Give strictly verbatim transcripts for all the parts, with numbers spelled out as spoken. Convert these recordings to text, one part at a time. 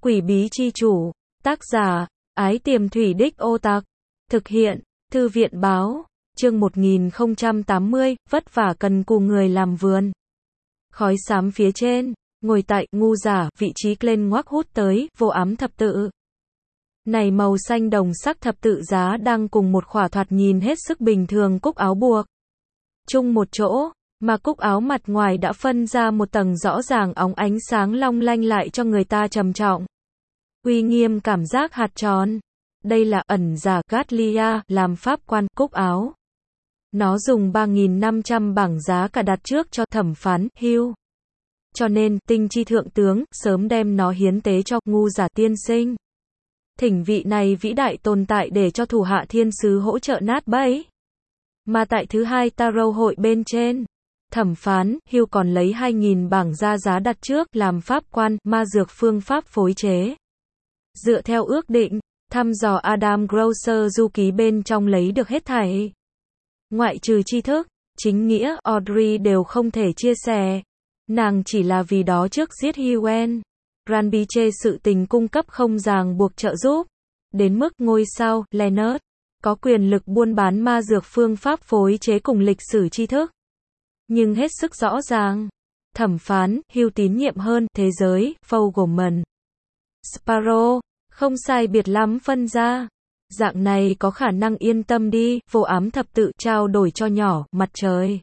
Quỷ bí chi chủ. Tác giả, Ái Tiềm Thủy Đích Ô Tặc. Thực hiện, Thư viện báo. Chương một nghìn không trăm tám mươi, vất vả cần cù người làm vườn. Khói xám phía trên, ngồi tại, ngu giả, vị trí lên ngoác hút tới, vô ám thập tự. Này màu xanh đồng sắc thập tự giá đang cùng một khỏa thoạt nhìn hết sức bình thường cúc áo buộc. Chung một chỗ, mà cúc áo mặt ngoài đã phân ra một tầng rõ ràng óng ánh sáng long lanh lại cho người ta trầm trọng. Uy nghiêm cảm giác hạt tròn. Đây là ẩn giả Gatlia làm pháp quan cúc áo. Nó dùng ba nghìn năm trăm bảng giá cả đặt trước cho thẩm phán Hugh. Cho nên, tinh chi thượng tướng, sớm đem nó hiến tế cho ngu giả tiên sinh. Thỉnh vị này vĩ đại tồn tại để cho thủ hạ thiên sứ hỗ trợ nát bẫy. Mà tại thứ hai tarot hội bên trên, thẩm phán Hugh còn lấy hai nghìn bảng ra giá đặt trước làm pháp quan ma dược phương pháp phối chế. Dựa theo ước định, thăm dò Adam Grosser du ký bên trong lấy được hết thảy. Ngoại trừ tri thức, chính nghĩa Audrey đều không thể chia sẻ. Nàng chỉ là vì đó trước giết Huen. Granby chê sự tình cung cấp không ràng buộc trợ giúp. Đến mức ngôi sao Leonard có quyền lực buôn bán ma dược phương pháp phối chế cùng lịch sử tri thức. Nhưng hết sức rõ ràng, thẩm phán Hugh tín nhiệm hơn thế giới Fogelman. Sparrow, không sai biệt lắm phân ra. Dạng này có khả năng yên tâm đi, vô ám thập tự trao đổi cho nhỏ, mặt trời.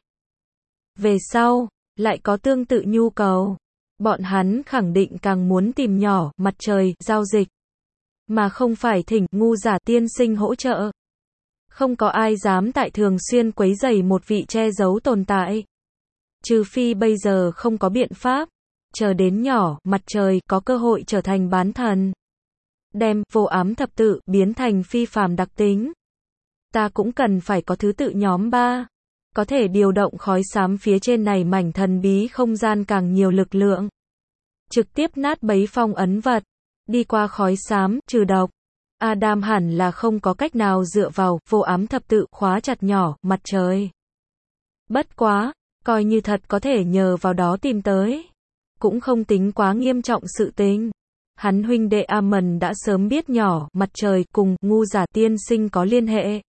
Về sau, lại có tương tự nhu cầu. Bọn hắn khẳng định càng muốn tìm nhỏ, mặt trời, giao dịch. Mà không phải thỉnh, ngu giả tiên sinh hỗ trợ. Không có ai dám tại thường xuyên quấy rầy một vị che giấu tồn tại. Trừ phi bây giờ không có biện pháp. Chờ đến nhỏ, mặt trời, có cơ hội trở thành bán thần. Đem, vô ám thập tự, biến thành phi phàm đặc tính. Ta cũng cần phải có thứ tự nhóm ba. Có thể điều động khói xám phía trên này mảnh thần bí không gian càng nhiều lực lượng. Trực tiếp nát bấy phong ấn vật. Đi qua khói xám, trừ độc. Adam hẳn là không có cách nào dựa vào, vô ám thập tự, khóa chặt nhỏ, mặt trời. Bất quá, coi như thật có thể nhờ vào đó tìm tới. Cũng không tính quá nghiêm trọng sự tình. Hắn huynh đệ Amon đã sớm biết nhỏ, mặt trời, cùng, ngu giả tiên sinh có liên hệ.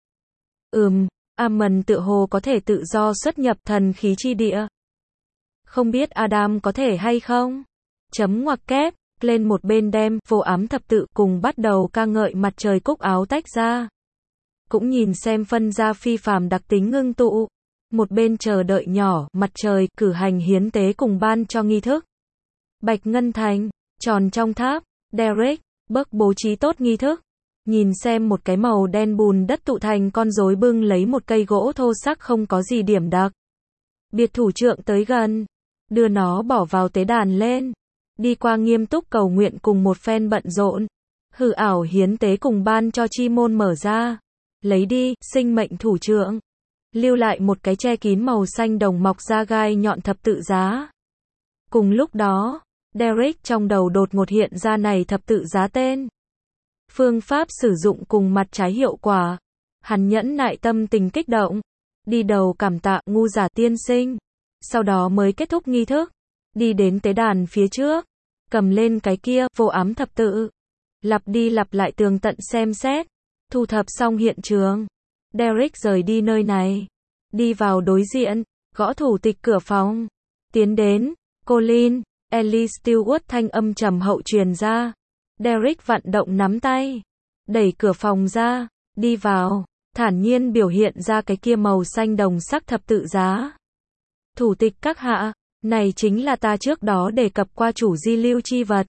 Ừm, Amon tự hồ có thể tự do xuất nhập thần khí chi địa. Không biết Adam có thể hay không? Chấm ngoặc kép, lên một bên đem, vô ám thập tự cùng bắt đầu ca ngợi mặt trời cúc áo tách ra. Cũng nhìn xem phân ra phi phàm đặc tính ngưng tụ. Một bên chờ đợi nhỏ, mặt trời, cử hành hiến tế cùng ban cho nghi thức. Bạch Ngân Thành, tròn trong tháp, Derek, bớt bố trí tốt nghi thức. Nhìn xem một cái màu đen bùn đất tụ thành con rối bưng lấy một cây gỗ thô sắc không có gì điểm đặc. Biệt thủ trưởng tới gần, đưa nó bỏ vào tế đàn lên. Đi qua nghiêm túc cầu nguyện cùng một phen bận rộn. Hư ảo hiến tế cùng ban cho chi môn mở ra. Lấy đi, sinh mệnh thủ trưởng. Lưu lại một cái che kín màu xanh đồng mọc ra gai nhọn thập tự giá. Cùng lúc đó, Derek trong đầu đột ngột hiện ra này thập tự giá tên. Phương pháp sử dụng cùng mặt trái hiệu quả. Hắn nhẫn nại tâm tình kích động. Đi đầu cảm tạ ngu giả tiên sinh. Sau đó mới kết thúc nghi thức. Đi đến tế đàn phía trước. Cầm lên cái kia, vô ám thập tự. Lặp đi lặp lại tường tận xem xét. Thu thập xong hiện trường. Derek rời đi nơi này. Đi vào đối diện. Gõ thủ tịch cửa phòng. Tiến đến. Colin, Ellie Stewart thanh âm trầm hậu truyền ra. Derek vận động nắm tay. Đẩy cửa phòng ra. Đi vào. Thản nhiên biểu hiện ra cái kia màu xanh đồng sắc thập tự giá. Thủ tịch các hạ. Này chính là ta trước đó đề cập qua chủ di lưu chi vật.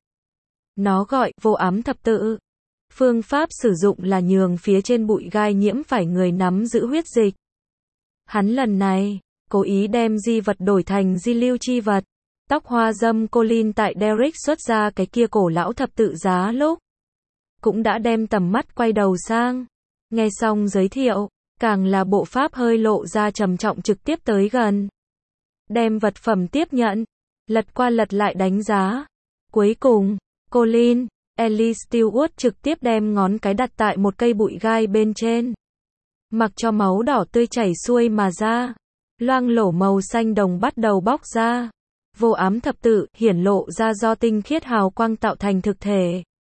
Nó gọi, vô ám thập tự. Phương pháp sử dụng là nhường phía trên bụi gai nhiễm phải người nắm giữ huyết dịch. Hắn lần này, cố ý đem di vật đổi thành di lưu chi vật. Tóc hoa dâm Colin tại Derek xuất ra cái kia cổ lão thập tự giá lúc. Cũng đã đem tầm mắt quay đầu sang. Nghe xong giới thiệu, càng là bộ pháp hơi lộ ra trầm trọng trực tiếp tới gần. Đem vật phẩm tiếp nhận. Lật qua lật lại đánh giá. Cuối cùng, Colin, Ellie Stewart trực tiếp đem ngón cái đặt tại một cây bụi gai bên trên. Mặc cho máu đỏ tươi chảy xuôi mà ra. Loang lổ màu xanh đồng bắt đầu bóc ra. Vô ám thập tự, hiển lộ ra do tinh khiết hào quang tạo thành thực thể.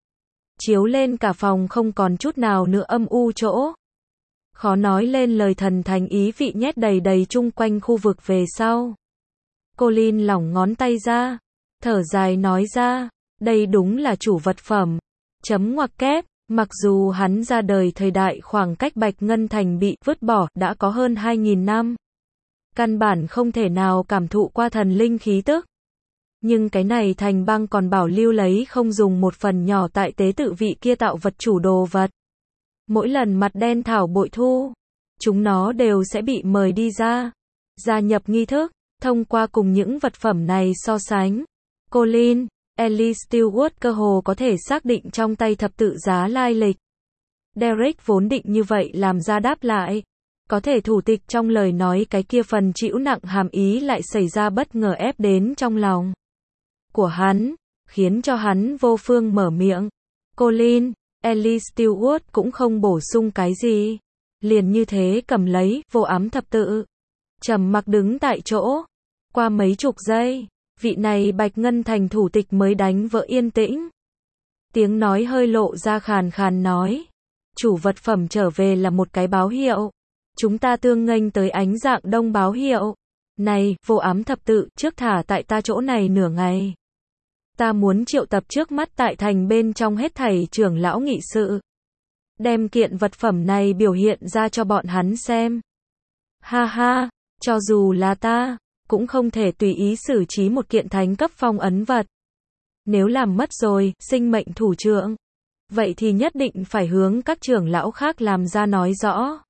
chiếu lên cả phòng không còn chút nào nữa âm u chỗ. Khó nói lên lời thần thánh ý vị nhét đầy đầy chung quanh khu vực về sau. Colin lỏng ngón tay ra, thở dài nói ra, đây đúng là chủ vật phẩm. Chấm ngoặc kép, mặc dù hắn ra đời thời đại khoảng cách Bạch Ngân Thành bị vứt bỏ đã có hơn hai nghìn năm. Căn bản không thể nào cảm thụ qua thần linh khí tức. Nhưng cái này thành băng còn bảo lưu lấy không dùng một phần nhỏ tại tế tự vị kia tạo vật chủ đồ vật. Mỗi lần mặt đen thảo bội thu, chúng nó đều sẽ bị mời đi ra, gia nhập nghi thức, thông qua cùng những vật phẩm này so sánh. Colin, Ellie Stewart cơ hồ có thể xác định trong tay thập tự giá lai lịch. Derek vốn định như vậy làm ra đáp lại. Có thể thủ tịch trong lời nói cái kia phần chịu nặng hàm ý lại xảy ra bất ngờ ép đến trong lòng của hắn, khiến cho hắn vô phương mở miệng. Colin, Ellie Stewart cũng không bổ sung cái gì. Liền như thế cầm lấy vô ám thập tự. Trầm mặc đứng tại chỗ. Qua mấy chục giây, vị này Bạch Ngân Thành thủ tịch mới đánh vỡ yên tĩnh. Tiếng nói hơi lộ ra khàn khàn nói. Chủ vật phẩm trở về là một cái báo hiệu. Chúng ta tương nghênh tới ánh dạng đông báo hiệu. Này, vô ám thập tự, trước thả tại ta chỗ này nửa ngày. Ta muốn triệu tập trước mắt tại thành bên trong hết thảy trưởng lão nghị sự. Đem kiện vật phẩm này biểu hiện ra cho bọn hắn xem. Ha ha, cho dù là ta, cũng không thể tùy ý xử trí một kiện thánh cấp phong ấn vật. Nếu làm mất rồi, sinh mệnh thủ trưởng, vậy thì nhất định phải hướng các trưởng lão khác làm ra nói rõ.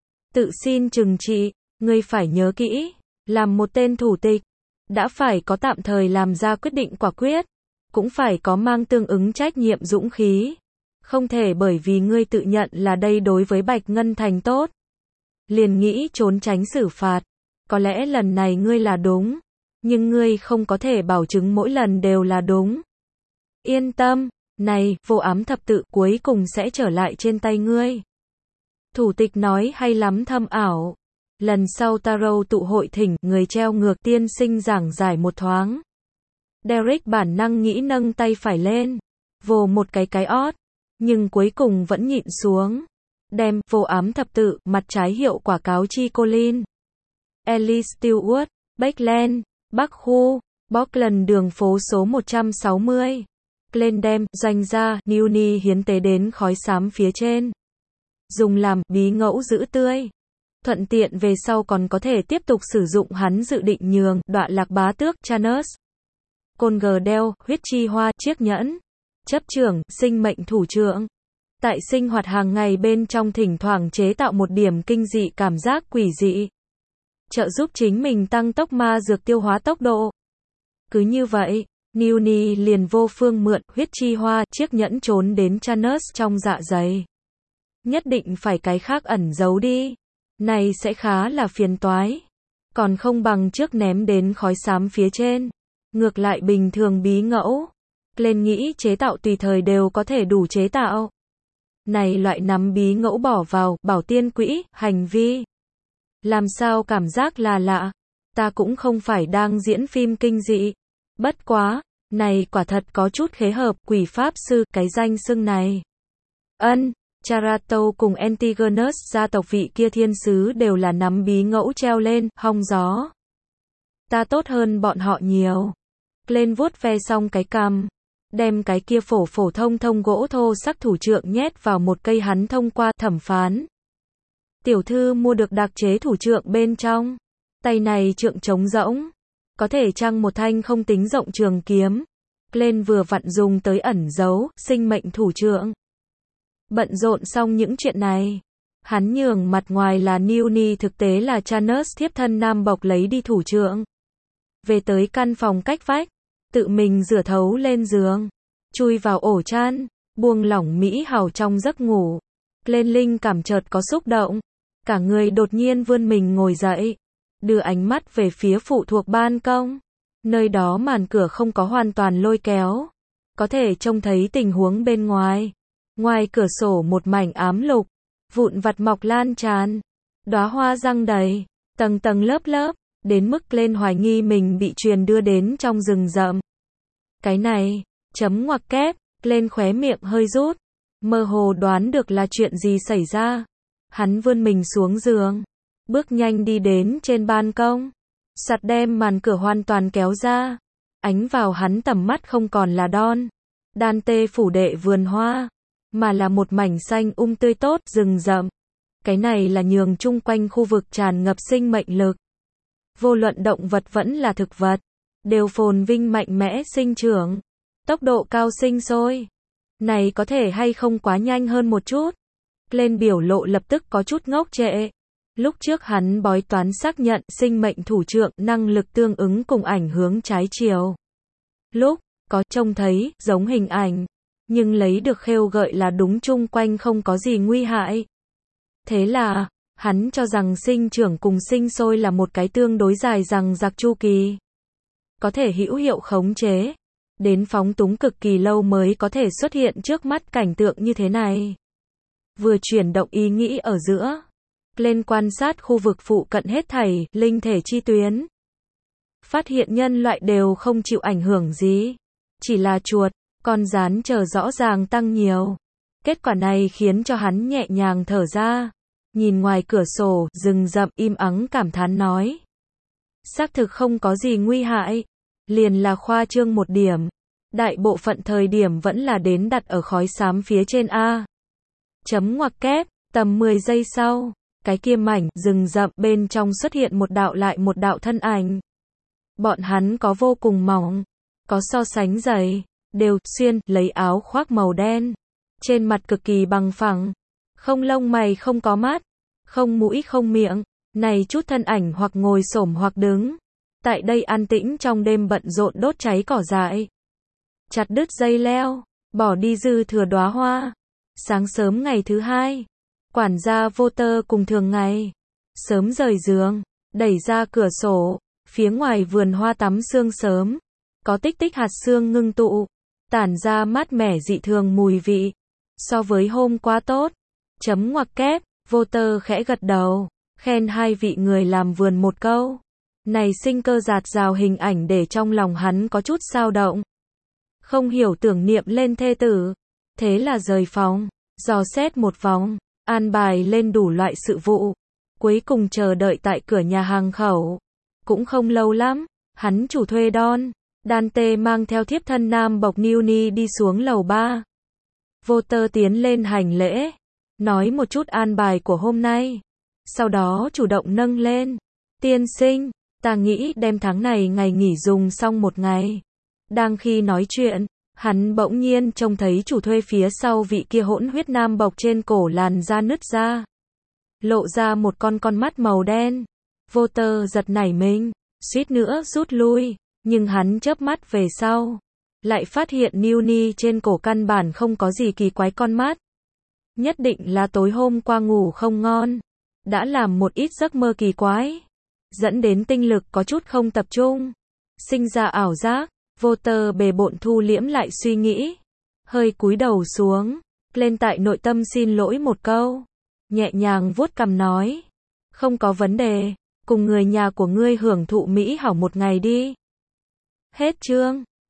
Tự xin trừng trị, ngươi phải nhớ kỹ, làm một tên thủ tịch, đã phải có tạm thời làm ra quyết định quả quyết, cũng phải có mang tương ứng trách nhiệm dũng khí. Không thể bởi vì ngươi tự nhận là đây đối với Bạch Ngân Thành tốt, liền nghĩ trốn tránh xử phạt. Có lẽ lần này ngươi là đúng, nhưng ngươi không có thể bảo chứng mỗi lần đều là đúng. Yên tâm, này, vô ám thập tự cuối cùng sẽ trở lại trên tay ngươi. Thủ tịch nói hay lắm thâm ảo. Lần sau Tarot tụ hội thỉnh người treo ngược tiên sinh giảng giải một thoáng. Derek bản năng nghĩ nâng tay phải lên, vồ một cái cái ót, nhưng cuối cùng vẫn nhịn xuống. Đem vô ám thập tự mặt trái hiệu quả cáo chi Colin. Ellie Stewart, Backland, Bắc Khu, Bockland đường phố số một trăm sáu mươi. Glen đem doanh gia Newny hiến tế đến khói xám phía trên. Dùng làm bí ngẫu giữ tươi. Thuận tiện về sau còn có thể tiếp tục sử dụng hắn dự định nhường đọa lạc bá tước Chanus. Côn gờ đeo, huyết chi hoa, chiếc nhẫn. Chấp trưởng, sinh mệnh thủ trưởng. Tại sinh hoạt hàng ngày bên trong thỉnh thoảng chế tạo một điểm kinh dị cảm giác quỷ dị. Trợ giúp chính mình tăng tốc ma dược tiêu hóa tốc độ. Cứ như vậy, Newny liền vô phương mượn huyết chi hoa, chiếc nhẫn trốn đến Chanus trong dạ dày. Nhất định phải cái khác ẩn giấu đi. Này sẽ khá là phiền toái. Còn không bằng trước ném đến khói xám phía trên. Ngược lại bình thường bí ngẫu. Lên nghĩ chế tạo tùy thời đều có thể đủ chế tạo. Này loại nắm bí ngẫu bỏ vào bảo tiên quỹ, hành vi. Làm sao cảm giác là lạ. Ta cũng không phải đang diễn phim kinh dị. Bất quá, này quả thật có chút khế hợp quỷ pháp sư, cái danh xưng này. Ân, Charato cùng Antigonus gia tộc vị kia thiên sứ đều là nắm bí ngẫu treo lên, hong gió. Ta tốt hơn bọn họ nhiều. Lên vuốt ve xong cái cằm, đem cái kia phổ phổ thông thông gỗ thô sắc thủ trượng nhét vào một cây hắn thông qua thẩm phán. Tiểu thư mua được đặc chế thủ trượng bên trong. Tay này trượng trống rỗng. Có thể trăng một thanh không tính rộng trường kiếm. Lên vừa vặn dùng tới ẩn giấu, sinh mệnh thủ trượng. Bận rộn xong những chuyện này. Hắn nhường mặt ngoài là Newny thực tế là Chanus thiếp thân nam bộc lấy đi thủ trượng. Về tới căn phòng cách vách. Tự mình rửa thấu lên giường. Chui vào ổ chăn. Buông lỏng mỹ hào trong giấc ngủ. Lên linh cảm chợt có xúc động. Cả người đột nhiên vươn mình ngồi dậy. Đưa ánh mắt về phía phụ thuộc ban công. Nơi đó màn cửa không có hoàn toàn lôi kéo. Có thể trông thấy tình huống bên ngoài. Ngoài cửa sổ một mảnh ám lục. Vụn vặt mọc lan tràn. Đóa hoa răng đầy. Tầng tầng lớp lớp. Đến mức lên hoài nghi mình bị truyền đưa đến trong rừng rậm. Cái này, chấm ngoặc kép, Lên khóe miệng hơi rút, mơ hồ đoán được là chuyện gì xảy ra. Hắn vươn mình xuống giường, bước nhanh đi đến trên ban công, soạt đem màn cửa hoàn toàn kéo ra. Ánh vào hắn tầm mắt không còn là Don, Dante phủ đệ vườn hoa, mà là một mảnh xanh um tươi tốt, rừng rậm. Cái này là nhường chung quanh khu vực tràn ngập sinh mệnh lực. Vô luận động vật vẫn là thực vật, đều phồn vinh mạnh mẽ sinh trưởng, tốc độ cao sinh sôi. Này có thể hay không quá nhanh hơn một chút? Lên biểu lộ lập tức có chút ngốc trệ. Lúc trước hắn bói toán xác nhận sinh mệnh thủ trượng năng lực tương ứng cùng ảnh hướng trái chiều. Lúc có trông thấy giống hình ảnh, nhưng lấy được khêu gợi là đúng, chung quanh không có gì nguy hại. Thế là, hắn cho rằng sinh trưởng cùng sinh sôi là một cái tương đối dài dằng dặc chu kỳ. Có thể hữu hiệu khống chế, đến phóng túng cực kỳ lâu mới có thể xuất hiện trước mắt cảnh tượng như thế này. Vừa chuyển động ý nghĩ ở giữa, lên quan sát khu vực phụ cận hết thảy linh thể chi tuyến. Phát hiện nhân loại đều không chịu ảnh hưởng gì, chỉ là chuột, con gián chờ rõ ràng tăng nhiều. Kết quả này khiến cho hắn nhẹ nhàng thở ra, nhìn ngoài cửa sổ, rừng rậm im ắng cảm thán nói. Xác thực không có gì nguy hại, liền là khoa trương một điểm. Đại bộ phận thời điểm vẫn là đến đặt ở khói xám phía trên A. Chấm ngoặc kép, tầm mười giây sau, cái kia mảnh rừng rậm bên trong xuất hiện một đạo lại một đạo thân ảnh. Bọn hắn có vô cùng mỏng, có so sánh dày, đều xuyên lấy áo khoác màu đen, trên mặt cực kỳ bằng phẳng, không lông mày, không có mắt, không mũi không miệng. Này chút thân ảnh hoặc ngồi xổm hoặc đứng, tại đây an tĩnh trong đêm bận rộn đốt cháy cỏ dại, chặt đứt dây leo, bỏ đi dư thừa đóa hoa. Sáng sớm ngày thứ hai, quản gia Walter cùng thường ngày, sớm rời giường, đẩy ra cửa sổ, phía ngoài vườn hoa tắm sương sớm, có tích tích hạt sương ngưng tụ, tản ra mát mẻ dị thường mùi vị, so với hôm qua tốt. Chấm ngoặc kép, Walter khẽ gật đầu, khen hai vị người làm vườn một câu. Này sinh cơ dạt dào hình ảnh để trong lòng hắn có chút xao động. Không hiểu tưởng niệm lên thê tử, thế là rời phòng, dò xét một vòng, an bài lên đủ loại sự vụ, cuối cùng chờ đợi tại cửa nhà hàng khẩu. Cũng không lâu lắm, hắn chủ thuê Don, Dante mang theo thiếp thân nam bộc Newnie đi xuống lầu ba. Walter tiến lên hành lễ, nói một chút an bài của hôm nay, sau đó chủ động nâng lên. Tiên sinh, ta nghĩ đem tháng này ngày nghỉ dùng xong một ngày. Đang khi nói chuyện, hắn bỗng nhiên trông thấy chủ thuê phía sau vị kia hỗn huyết nam bộc trên cổ làn da nứt ra, lộ ra một con con mắt màu đen. Walter giật nảy mình, suýt nữa rút lui, nhưng hắn chớp mắt về sau, lại phát hiện Newnie trên cổ căn bản không có gì kỳ quái con mắt. Nhất định là tối hôm qua ngủ không ngon, đã làm một ít giấc mơ kỳ quái, dẫn đến tinh lực có chút không tập trung, sinh ra ảo giác. Walter bề bộn thu liễm lại suy nghĩ, hơi cúi đầu xuống, lên tại nội tâm xin lỗi một câu, nhẹ nhàng vuốt cằm nói, không có vấn đề, cùng người nhà của ngươi hưởng thụ mỹ hảo một ngày đi. Hết chương.